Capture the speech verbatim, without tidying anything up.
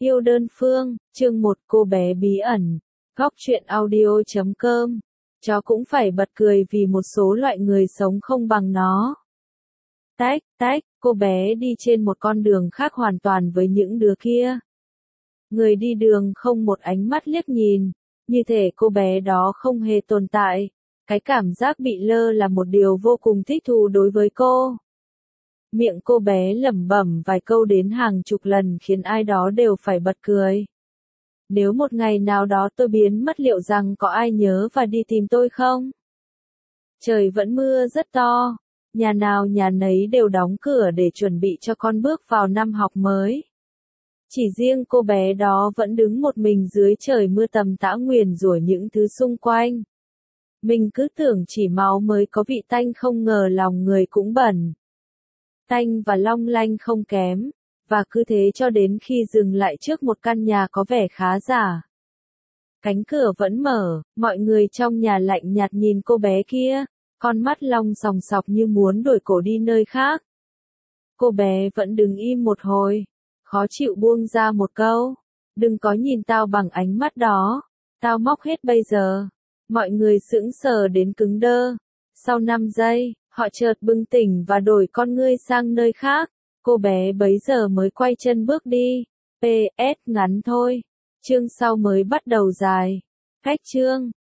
Yêu đơn phương, chương một cô bé bí ẩn. Góc truyện audio chấm com. Chó cũng phải bật cười vì một số loại người sống không bằng nó. Tách, tách, cô bé đi trên một con đường khác hoàn toàn với những đứa kia. Người đi đường không một ánh mắt liếc nhìn, như thể cô bé đó không hề tồn tại. Cái cảm giác bị lơ là một điều vô cùng thích thú đối với cô. Miệng cô bé lẩm bẩm vài câu đến hàng chục lần khiến ai đó đều phải bật cười. Nếu một ngày nào đó tôi biến mất liệu rằng có ai nhớ và đi tìm tôi không? Trời vẫn mưa rất to, nhà nào nhà nấy đều đóng cửa để chuẩn bị cho con bước vào năm học mới. Chỉ riêng cô bé đó vẫn đứng một mình dưới trời mưa tầm tã nguyền rủa những thứ xung quanh. Mình cứ tưởng chỉ máu mới có vị tanh, không ngờ lòng người cũng bẩn. Tanh và long lanh không kém, và cứ thế cho đến khi dừng lại trước một căn nhà có vẻ khá giả. Cánh cửa vẫn mở, mọi người trong nhà lạnh nhạt nhìn cô bé kia, con mắt long sòng sọc như muốn đổi cổ đi nơi khác. Cô bé vẫn đứng im một hồi, khó chịu buông ra một câu, đừng có nhìn tao bằng ánh mắt đó, tao móc hết bây giờ. Mọi người sững sờ đến cứng đơ. Sau năm giây, họ chợt bừng tỉnh và đổi con ngươi sang nơi khác. Cô bé bấy giờ mới quay chân bước đi. pê ét ngắn thôi. Chương sau mới bắt đầu dài. Cách chương.